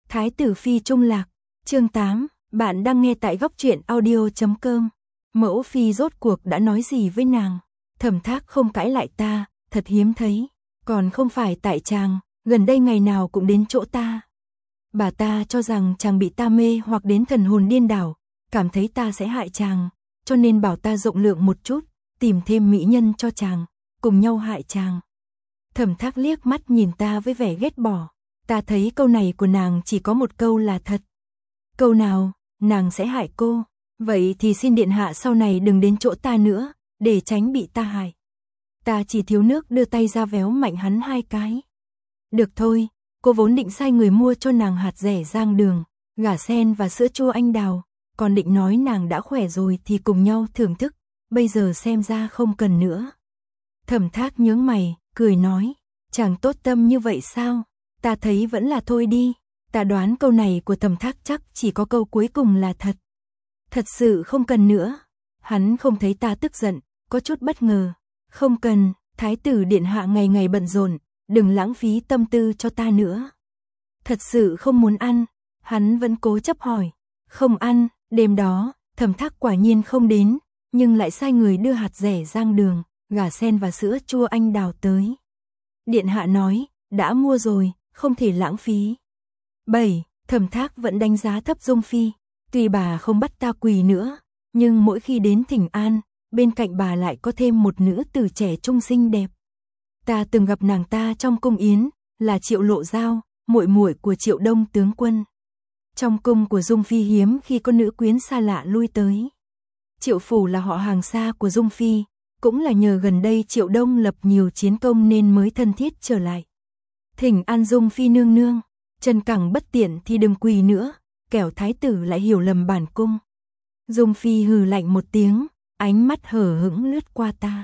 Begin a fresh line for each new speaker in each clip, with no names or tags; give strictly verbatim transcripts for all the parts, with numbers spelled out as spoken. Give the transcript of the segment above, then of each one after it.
Thái tử phi trung lạc, chương tám, bạn đang nghe tại góc truyện audio chấm com. Mẫu phi rốt cuộc đã nói gì với nàng? Thẩm Thác không cãi lại ta, thật hiếm thấy, còn không phải tại chàng, gần đây ngày nào cũng đến chỗ ta. Bà ta cho rằng chàng bị ta mê hoặc đến thần hồn điên đảo, cảm thấy ta sẽ hại chàng, cho nên bảo ta rộng lượng một chút, tìm thêm mỹ nhân cho chàng, cùng nhau hại chàng. Thẩm Thác liếc mắt nhìn ta với vẻ ghét bỏ, ta thấy câu này của nàng chỉ có một câu là thật. Câu nào, nàng sẽ hại cô, vậy thì xin điện hạ sau này đừng đến chỗ ta nữa, để tránh bị ta hại. Ta chỉ thiếu nước đưa tay ra véo mạnh hắn hai cái. Được thôi, cô vốn định sai người mua cho nàng hạt rẻ rang đường, gả sen và sữa chua anh đào, còn định nói nàng đã khỏe rồi thì cùng nhau thưởng thức, bây giờ xem ra không cần nữa. Thẩm Thác nhướng mày, cười nói, chàng tốt tâm như vậy sao? Ta thấy vẫn là thôi đi, ta đoán câu này của Thẩm Thác chắc chỉ có câu cuối cùng là thật. Thật sự không cần nữa. Hắn không thấy ta tức giận, có chút bất ngờ. Không cần, thái tử điện hạ ngày ngày bận rộn, đừng lãng phí tâm tư cho ta nữa. Thật sự không muốn ăn, hắn vẫn cố chấp hỏi. Không ăn, đêm đó, Thẩm Thác quả nhiên không đến, nhưng lại sai người đưa hạt rẻ rang đường, gà sen và sữa chua anh đào tới. Điện hạ nói, đã mua rồi, không thể lãng phí. bảy. Thẩm Thác vẫn đánh giá thấp Dung Phi, tuy bà không bắt ta quỳ nữa, nhưng mỗi khi đến thỉnh an, bên cạnh bà lại có thêm một nữ tử trẻ trung xinh đẹp. Ta từng gặp nàng ta trong cung yến, là Triệu Lộ Giao, muội muội của Triệu Đông tướng quân. Trong cung của Dung Phi hiếm khi có nữ quyến xa lạ lui tới. Triệu phủ là họ hàng xa của Dung Phi, cũng là nhờ gần đây Triệu Đông lập nhiều chiến công nên mới thân thiết trở lại. Thỉnh an Dung Phi nương nương, chân cẳng bất tiện thì đừng quỳ nữa, kẻo thái tử lại hiểu lầm bản cung. Dung Phi hừ lạnh một tiếng, ánh mắt hờ hững lướt qua ta.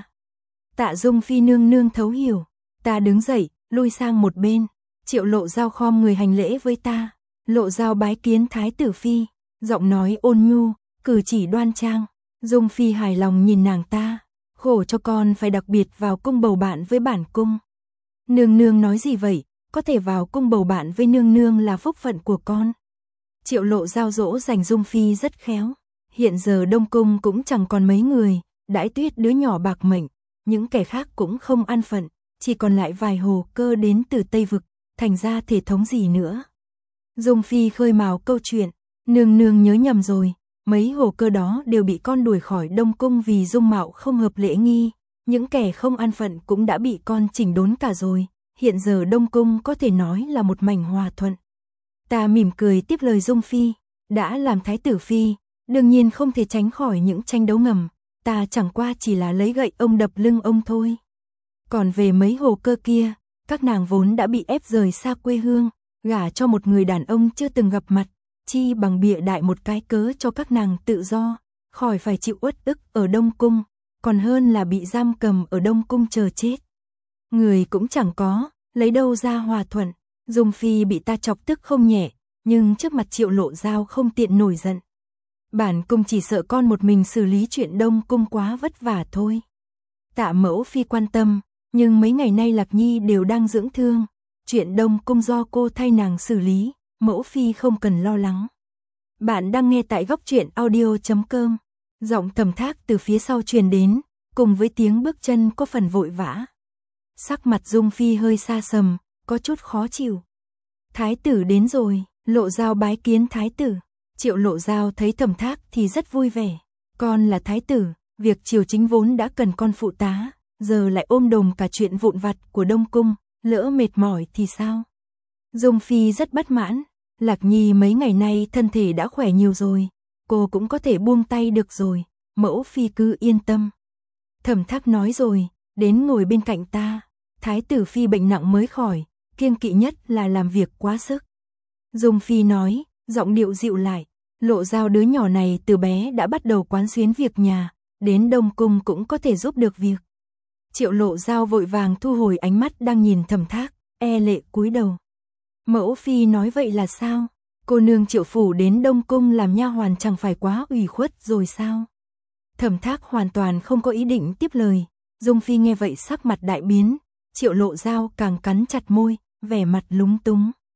Tạ Dung Phi nương nương thấu hiểu, ta đứng dậy, lui sang một bên. Triệu Lộ Giao khom người hành lễ với ta. Lộ Giao bái kiến thái tử phi, giọng nói ôn nhu, cử chỉ đoan trang. Dung Phi hài lòng nhìn nàng ta, khổ cho con phải đặc biệt vào cung bầu bạn với bản cung. Nương nương nói gì vậy, có thể vào cung bầu bạn với nương nương là phúc phận của con. Triệu Lộ Giao dỗ dành Dung Phi rất khéo. Hiện giờ Đông Cung cũng chẳng còn mấy người, Đãi Tuyết đứa nhỏ bạc mệnh, những kẻ khác cũng không an phận, chỉ còn lại vài hồ cơ đến từ Tây Vực, thành ra thể thống gì nữa. Dung Phi khơi mào câu chuyện, nương nương nhớ nhầm rồi, mấy hồ cơ đó đều bị con đuổi khỏi Đông Cung vì dung mạo không hợp lễ nghi, những kẻ không an phận cũng đã bị con chỉnh đốn cả rồi, hiện giờ Đông Cung có thể nói là một mảnh hòa thuận. Ta mỉm cười tiếp lời Dung Phi, đã làm thái tử phi, đương nhiên không thể tránh khỏi những tranh đấu ngầm, ta chẳng qua chỉ là lấy gậy ông đập lưng ông thôi. Còn về mấy hồ cơ kia, các nàng vốn đã bị ép rời xa quê hương, gả cho một người đàn ông chưa từng gặp mặt, chi bằng bịa đại một cái cớ cho các nàng tự do, khỏi phải chịu uất ức ở Đông Cung, còn hơn là bị giam cầm ở Đông Cung chờ chết. Người cũng chẳng có, lấy đâu ra hòa thuận. Dung Phi bị ta chọc tức không nhẹ, nhưng trước mặt Triệu Lộ Giao không tiện nổi giận. Bản cung chỉ sợ con một mình xử lý chuyện Đông Cung quá vất vả thôi. Tạ mẫu phi quan tâm, nhưng mấy ngày nay Lạc Nhi đều đang dưỡng thương, chuyện Đông Cung do cô thay nàng xử lý, mẫu phi không cần lo lắng. Bạn đang nghe tại góc truyện audio chấm com. Giọng Thẩm Thác từ phía sau truyền đến, cùng với tiếng bước chân có phần vội vã. Sắc mặt Dung Phi hơi xa sầm, có chút khó chịu. Thái tử đến rồi, Lộ Giao bái kiến thái tử. Triệu Lộ Giao thấy Thẩm Thác thì rất vui vẻ. Con là thái tử, việc triều chính vốn đã cần con phụ tá, giờ lại ôm đồm cả chuyện vụn vặt của Đông Cung, lỡ mệt mỏi thì sao? Dung Phi rất bất mãn, Lạc Nhi mấy ngày nay thân thể đã khỏe nhiều rồi, cô cũng có thể buông tay được rồi, mẫu phi cứ yên tâm. Thẩm Thác nói rồi, đến ngồi bên cạnh ta. Thái tử phi bệnh nặng mới khỏi, kiêng kỵ nhất là làm việc quá sức. Dung Phi nói, giọng điệu dịu lại, Lộ Giao đứa nhỏ này từ bé đã bắt đầu quán xuyến việc nhà, đến Đông Cung cũng có thể giúp được việc. Triệu Lộ Giao vội vàng thu hồi ánh mắt đang nhìn Thẩm Thác, e lệ cúi đầu. Mẫu phi nói vậy là sao? Cô nương Triệu phủ đến Đông Cung làm nha hoàn chẳng phải quá ủy khuất rồi sao? Thẩm Thác hoàn toàn không có ý định tiếp lời. Dung Phi nghe vậy sắc mặt đại biến, Triệu Lộ Giao càng cắn chặt môi, vẻ mặt lúng túng.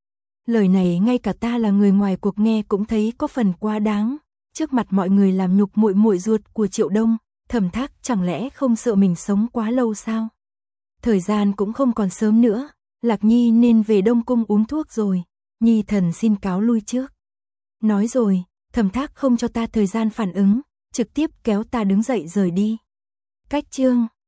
Lời này ngay cả ta là người ngoài cuộc nghe cũng thấy có phần quá đáng, trước mặt mọi người làm nhục muội muội ruột của Triệu Đông, Thẩm Thác chẳng lẽ không sợ mình sống quá lâu sao? Thời gian cũng không còn sớm nữa, Lạc Nhi nên về Đông Cung uống thuốc rồi, Nhi thần xin cáo lui trước. Nói rồi, Thẩm Thác không cho ta thời gian phản ứng, trực tiếp kéo ta đứng dậy rời đi. Cách chương